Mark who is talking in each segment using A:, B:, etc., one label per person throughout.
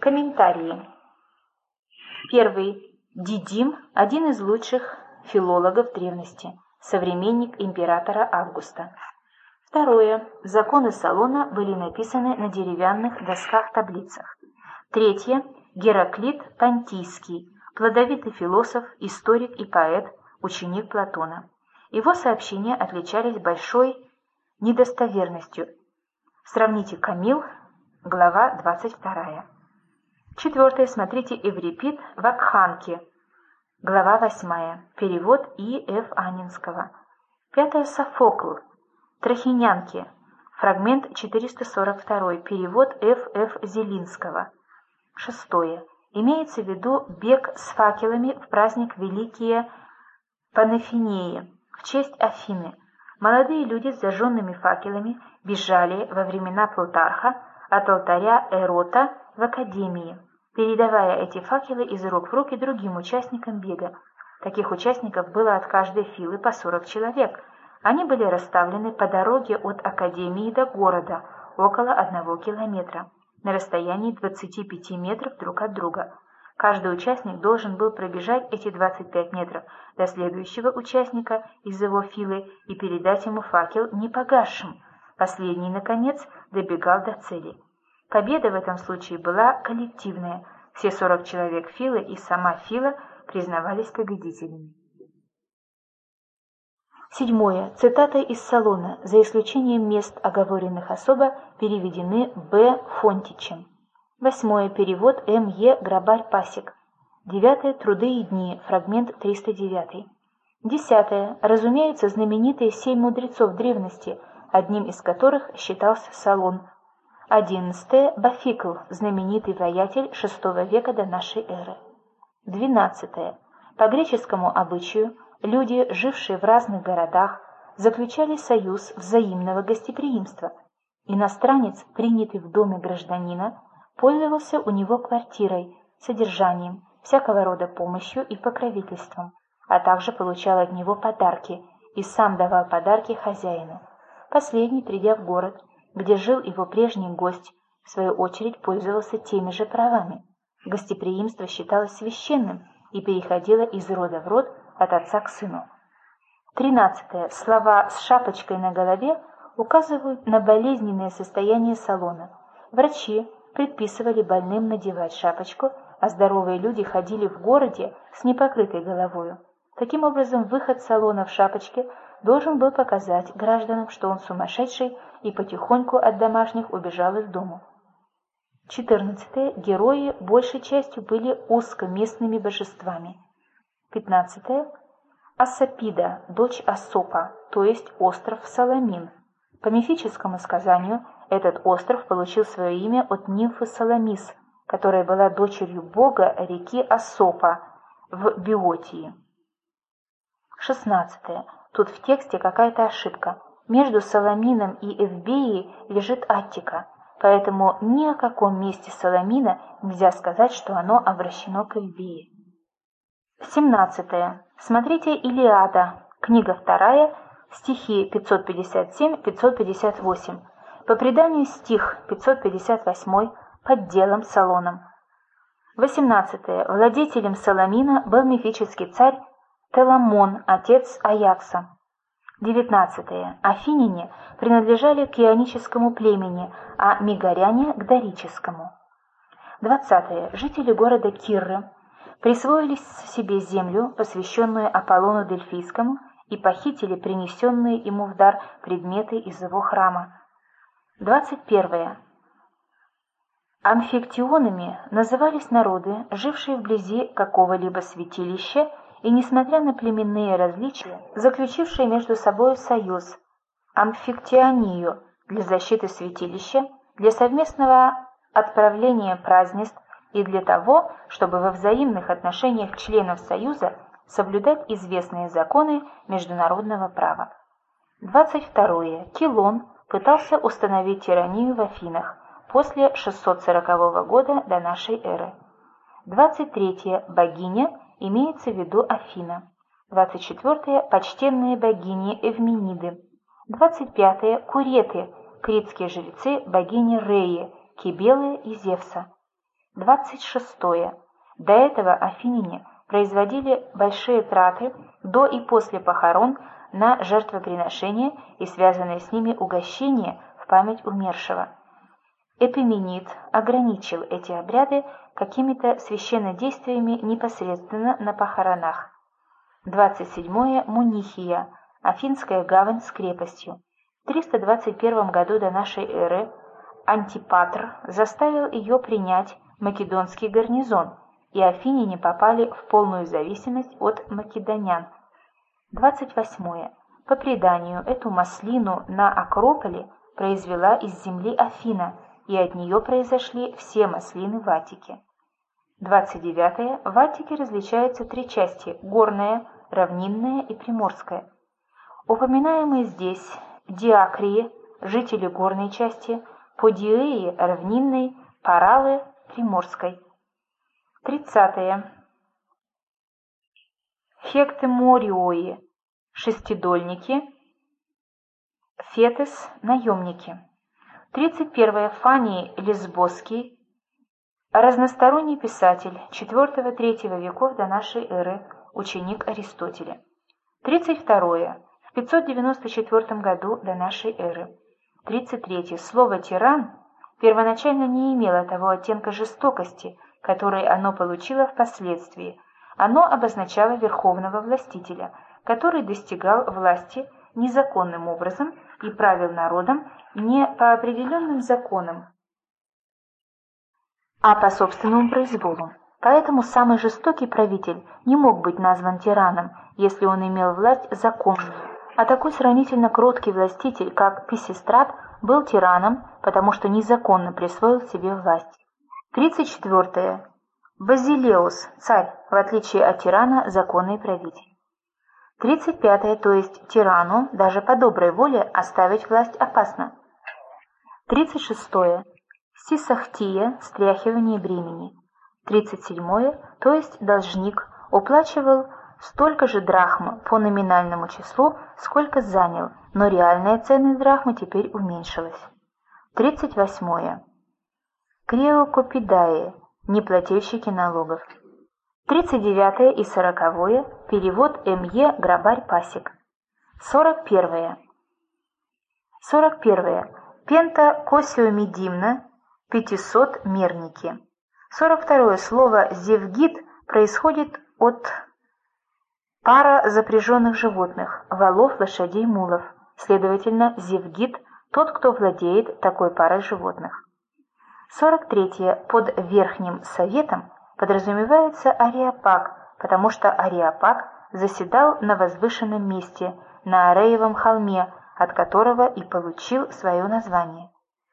A: Комментарии. Первый. Дидим – один из лучших филологов древности, современник императора Августа. Второе. Законы Солона были написаны на деревянных досках-таблицах. Третье. Гераклит Понтийский, плодовитый философ, историк и поэт, ученик Платона. Его сообщения отличались большой недостоверностью. Сравните Камил, глава 22. Четвертое. Смотрите Эврипид Вакханки, глава 8. Перевод И. Ф. Анинского. Пятое. Софокл. Трахинянки. Фрагмент 442. Перевод Ф. Ф. Зелинского. Шестое. Имеется в виду бег с факелами в праздник Великие Панафинеи в честь Афины. Молодые люди с зажженными факелами бежали во времена Плутарха от алтаря Эрота в Академии, передавая эти факелы из рук в руки другим участникам бега. Таких участников было от каждой филы по 40 человек. Они были расставлены по дороге от Академии до города, около 1 километра, на расстоянии 25 метров друг от друга. Каждый участник должен был пробежать эти 25 метров до следующего участника из его филы и передать ему факел непогасшим. Последний, наконец, добегал до цели. Победа в этом случае была коллективная. Все 40 человек филы и сама фила признавались победителями. Седьмое. Цитаты из Солона, за исключением мест, оговоренных особо, переведены Б. Фонтичем. Восьмое. Перевод М. Е. Грабарь-Пасек. Девятое. Труды и дни. Фрагмент 309. Десятое. Разумеется, знаменитые 7 мудрецов древности, одним из которых считался Солон. 11. Бафикл, знаменитый воятель VI века до нашей эры. 12. По греческому обычаю, люди, жившие в разных городах, заключали союз взаимного гостеприимства. Иностранец, принятый в доме гражданина, пользовался у него квартирой, содержанием, всякого рода помощью и покровительством, а также получал от него подарки и сам давал подарки хозяину. Последний, придя в город, где жил его прежний гость, в свою очередь пользовался теми же правами. Гостеприимство считалось священным и переходило из рода в род, от отца к сыну. 13. Слова «с шапочкой на голове» указывают на болезненное состояние Солона. Врачи предписывали больным надевать шапочку, а здоровые люди ходили в городе с непокрытой головою. Таким образом, выход Солона в шапочке должен был показать гражданам, что он сумасшедший, и потихоньку от домашних убежал из дому. 14. Герои большей частью были узкоместными божествами. 15. Ассапида, дочь Ассопа, то есть остров Саламин. По мифическому сказанию, этот остров получил свое имя от нимфы Саламис, которая была дочерью бога реки Ассопа в Биотии. 16. Тут в тексте какая-то ошибка. Между Саламином и Эвбеей лежит Аттика, поэтому ни о каком месте Саламина нельзя сказать, что оно обращено к Эвбее. 17. Смотрите Илиада, книга 2, стихи 557-558. По преданию стих 558 подделом Солоном. 18. Владетелем Саламина был мифический царь Теламон, отец Аякса. 19. Афиняне принадлежали к ионическому племени, а мегаряне – к дорическому. 20. Жители города Кирры присвоили себе землю, посвященную Аполлону Дельфийскому, и похитили принесенные ему в дар предметы из его храма. 21. Амфиктионами назывались народы, жившие вблизи какого-либо святилища и, несмотря на племенные различия, заключившие между собой союз, амфиктионию для защиты святилища, для совместного отправления празднеств и для того, чтобы во взаимных отношениях членов союза соблюдать известные законы международного права. 22. Килон пытался установить тиранию в Афинах после 640 года до нашей эры. 23. Богиня имеется в виду Афина. 24. Почтенные богини Эвмениды. 25. Куреты, критские жрецы богини Реи, Кибелы и Зевса. 26. До этого афиняне производили большие траты до и после похорон на жертвоприношения и связанные с ними угощения в память умершего. Эпименид ограничил эти обряды какими-то священнодействиями непосредственно на похоронах. 27. Мунихия, Афинская гавань с крепостью. В 321 году до нашей эры Антипатр заставил ее принять македонский гарнизон, и афиняне попали в полную зависимость от македонян. 28. По преданию, эту маслину на Акрополе произвела из земли Афина, и от нее произошли все маслины в Аттике. 29. В Аттике различаются три части – горная, равнинная и приморская. Упоминаемые здесь диакрии, жители горной части, подиеи – равнинной, паралы – приморской. 30. Хектемориои – шестидольники, фетес – наемники. 31. Фаний Лесбосский, разносторонний писатель IV-III веков до нашей эры, ученик Аристотеля. 32. В 594 году до нашей эры. 33. Слово «тиран» первоначально не имело того оттенка жестокости, который оно получило впоследствии. Оно обозначало верховного властителя, который достигал власти незаконным образом и правил народом не по определенным законам, а по собственному произволу. Поэтому самый жестокий правитель не мог быть назван тираном, если он имел власть законную, а такой сравнительно кроткий властитель, как Писистрат, был тираном, потому что незаконно присвоил себе власть. 34. Базилеус, царь, в отличие от тирана, законный правитель. 35. То есть тирану, даже по доброй воле, оставить власть опасно. 36. Сисахтия, стряхивание бремени. 37. То есть должник уплачивал столько же драхм по номинальному числу, сколько занял, но реальная ценность драхмы теперь уменьшилась. 38. Креокопидаи, неплательщики налогов. 39 и 40 перевод М.Е. Грабарь Пасек. 41. 41. Пентакосиомедимна, 500 мерники. 42. Слово «зевгит» происходит от пара запряженных животных – волов, лошадей, мулов. Следовательно, зевгит – тот, кто владеет такой парой животных. 43. Под Верхним Советом подразумевается ареопаг, потому что ареопаг заседал на возвышенном месте, на Ареевом холме, от которого и получил свое название.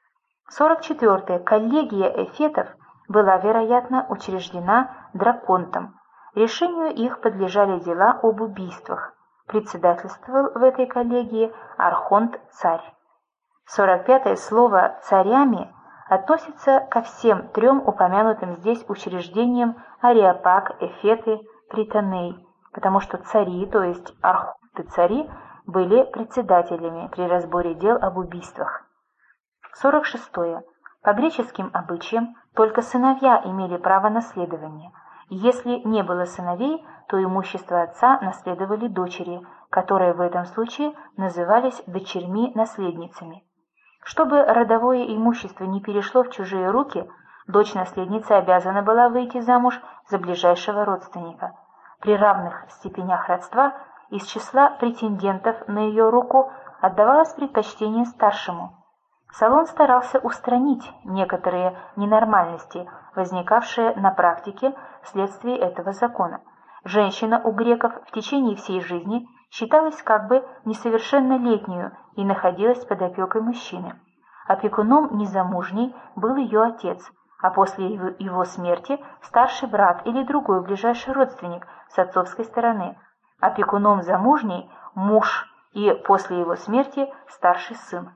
A: 44. Коллегия эфетов была, вероятно, учреждена драконтом. Решению их подлежали дела об убийствах. Председательствовал в этой коллегии архонт-царь. 45. Слово «царями» относится ко всем трем упомянутым здесь учреждениям ареопаг, эфеты, притоней, потому что цари, то есть архонты-цари, были председателями при разборе дел об убийствах. 46. По греческим обычаям только сыновья имели право наследования. Если не было сыновей, то имущество отца наследовали дочери, которые в этом случае назывались дочерьми-наследницами. Чтобы родовое имущество не перешло в чужие руки, дочь-наследница обязана была выйти замуж за ближайшего родственника. При равных степенях родства из числа претендентов на ее руку отдавалось предпочтение старшему. Солон старался устранить некоторые ненормальности, возникавшие на практике вследствие этого закона. Женщина у греков в течение всей жизни считалась как бы несовершеннолетнюю и находилась под опекой мужчины. Опекуном незамужней был ее отец, а после его смерти старший брат или другой ближайший родственник с отцовской стороны. Опекуном замужней – муж и после его смерти старший сын.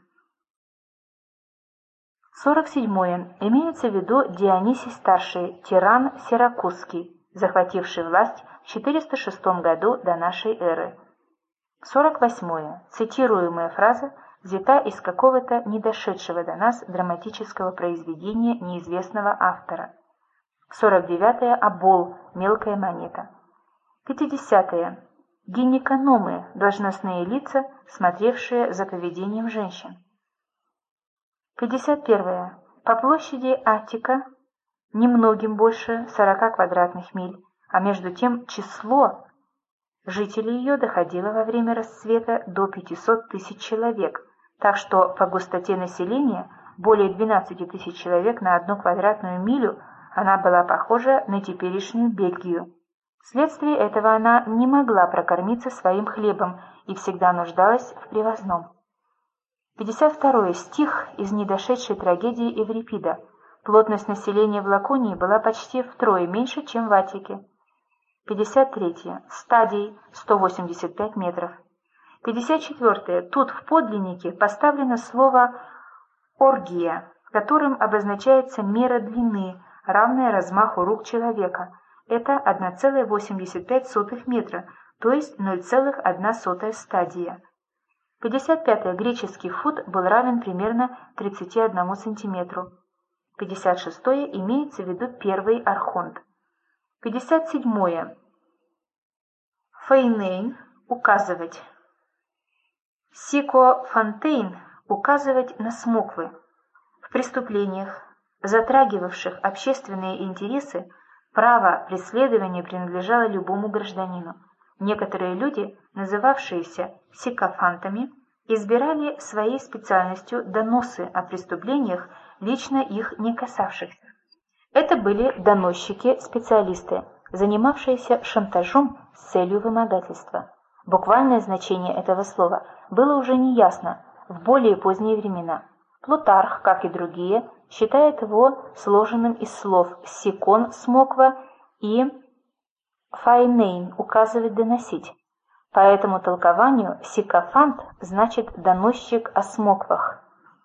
A: 47. Имеется в виду Дионисий Старший, тиран Сиракузский, захвативший власть в 406 году до нашей эры. 48. Цитируемая фраза взята из какого-то недошедшего до нас драматического произведения неизвестного автора. 49-е – обол, мелкая монета. 50-е – гинекономы, должностные лица, смотревшие за поведением женщин. 51-е – по площади Аттика, немногим больше 40 квадратных миль, а между тем число жителей ее доходило во время расцвета до 500 тысяч человек, так что по густоте населения более 12 тысяч человек на 1 квадратную милю она была похожа на теперешнюю Бельгию. Вследствие этого она не могла прокормиться своим хлебом и всегда нуждалась в привозном. 52-й стих из недошедшей трагедии Эврипида. Плотность населения в Лаконии была почти втрое меньше, чем в Аттике. 53-е стадий 185 метров. 54-е тут в подлиннике поставлено слово «оргия», которым обозначается мера длины, равная размаху рук человека. Это 1,85 метра, то есть 0,1 стадия. 55-е греческий фут был равен примерно 31 сантиметру. 56-е имеется в виду первый архонт. 57-е фейнейн – указывать. Сикофантейн – указывать на смоквы. В преступлениях, затрагивавших общественные интересы, право преследования принадлежало любому гражданину. Некоторые люди, называвшиеся сикофантами, избирали своей специальностью доносы о преступлениях, лично их не касавшихся. Это были доносчики-специалисты, занимавшиеся шантажом с целью вымогательства. Буквальное значение этого слова было уже неясно в более поздние времена. Плутарх, как и другие, считает его сложенным из слов «сикон» – смоква и «файнейн» – указывать, доносить. По этому толкованию сикофант значит «доносчик о смоквах».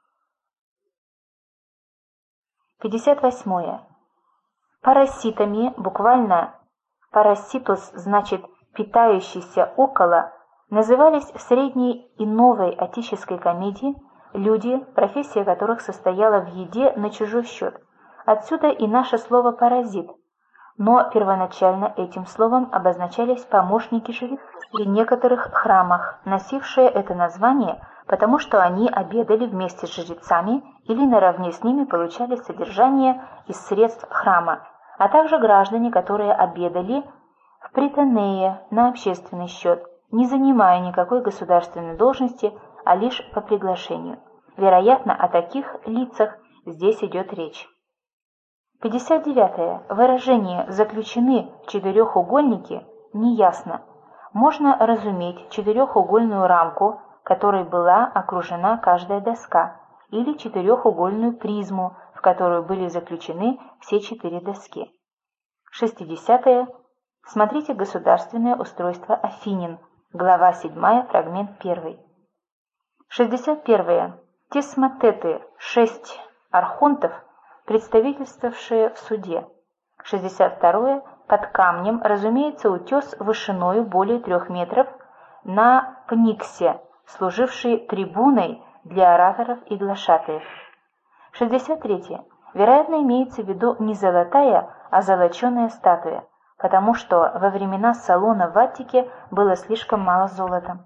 A: 58. Параситами, буквально «параситус» значит «питающийся около», назывались в средней и новой отеческой комедии люди, профессия которых состояла в еде на чужой счет. Отсюда и наше слово «паразит». Но первоначально этим словом обозначались помощники жрецов при некоторых храмах, носившие это название, потому что они обедали вместе с жрецами или наравне с ними получали содержание из средств храма, а также граждане, которые обедали в притонее на общественный счет, не занимая никакой государственной должности, а лишь по приглашению. Вероятно, о таких лицах здесь идет речь. 59. Выражение «заключены в четырехугольнике» неясно. Можно разуметь четырехугольную рамку, которой была окружена каждая доска, или четырехугольную призму, в которую были заключены все 4 доски. 60. Смотрите «Государственное устройство Афинин», глава 7, фрагмент 1. 61. Тесмотеты, 6 архонтов, представительствовавшие в суде. 62. Под камнем, разумеется, утес вышиною более 3 метров на Пниксе, служивший трибуной для ораторов и глашатаев. 63. Вероятно, имеется в виду не золотая, а золоченая статуя, потому что во времена Солона в Аттике было слишком мало золота.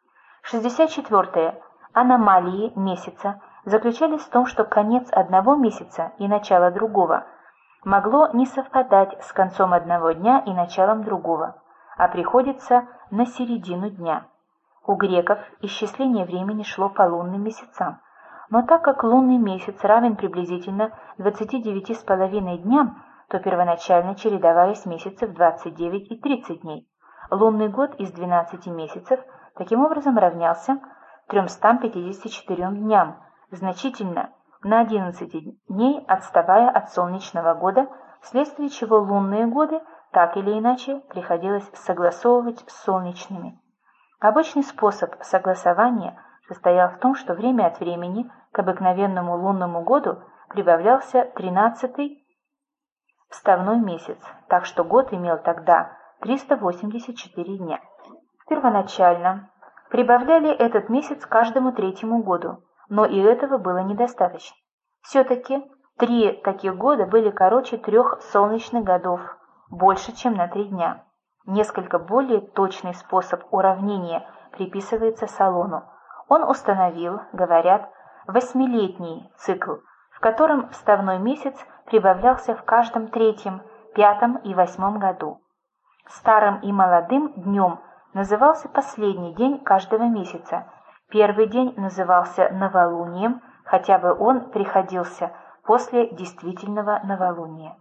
A: 64. Аномалии месяца заключались в том, что конец одного месяца и начало другого могло не совпадать с концом одного дня и началом другого, а приходится на середину дня. У греков исчисление времени шло по лунным месяцам, но так как лунный месяц равен приблизительно 29,5 дням, то первоначально чередовались месяцы в 29 и 30 дней. Лунный год из 12 месяцев таким образом равнялся 354 дням, значительно на 11 дней отставая от солнечного года, вследствие чего лунные годы так или иначе приходилось согласовывать с солнечными. Обычный способ согласования состоял в том, что время от времени к обыкновенному лунному году прибавлялся 13-й вставной месяц, так что год имел тогда 384 дня. Первоначально прибавляли этот месяц каждому 3-му году, но и этого было недостаточно. Все-таки 3 таких года были короче 3 солнечных годов, больше, чем на 3 дня. Несколько более точный способ уравнения приписывается Солону. Он установил, говорят, 8-летний цикл, в котором вставной месяц прибавлялся в каждом 3-м, 5-м и 8-м году. Старым и молодым днем назывался последний день каждого месяца. Первый день назывался новолунием, хотя бы он приходился после действительного новолуния.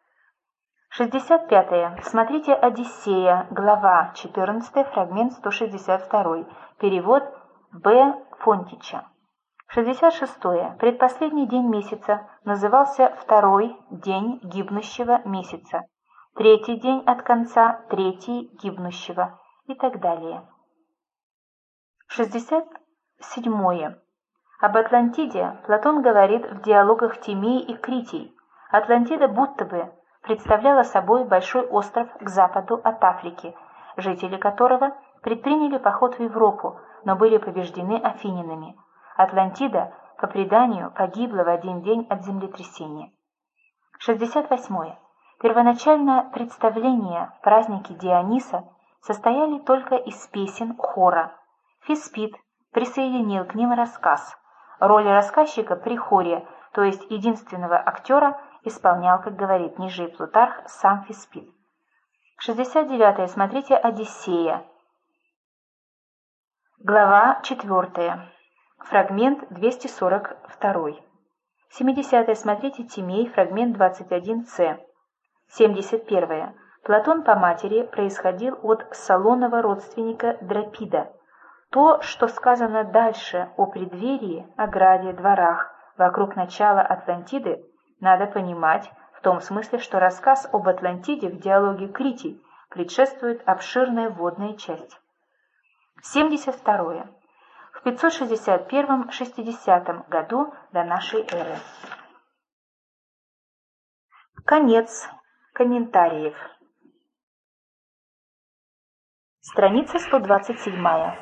A: 65. Смотрите «Одиссея», глава 14, фрагмент 162, перевод Б. Фонтича. 66. Предпоследний день месяца назывался второй день гибнущего месяца, третий день от конца, третий гибнущего и так далее. 67. Об Атлантиде Платон говорит в диалогах Тимей и Критий. Атлантида будто бы представляла собой большой остров к западу от Африки, жители которого предприняли поход в Европу, но были побеждены афининами. Атлантида, по преданию, погибла в один день от землетрясения. 68. Первоначально представления в празднике Диониса состояли только из песен хора. Фиспит присоединил к ним рассказ. Роль рассказчика при хоре, то есть единственного актера, исполнял, как говорит ниже Плутарх, сам Фиспит. 69. Смотрите «Одиссея». Глава 4. Фрагмент 242. 70. Смотрите «Тимей», фрагмент 21c. 71. Платон по матери происходил от Солонова родственника Дропида. То, что сказано дальше о преддверии, ограде, дворах, вокруг начала Атлантиды, надо понимать в том смысле, что рассказ об Атлантиде в диалоге Критий предшествует обширная вводная часть. 72. В 561-60 году до нашей эры. Конец комментариев. Страница 127.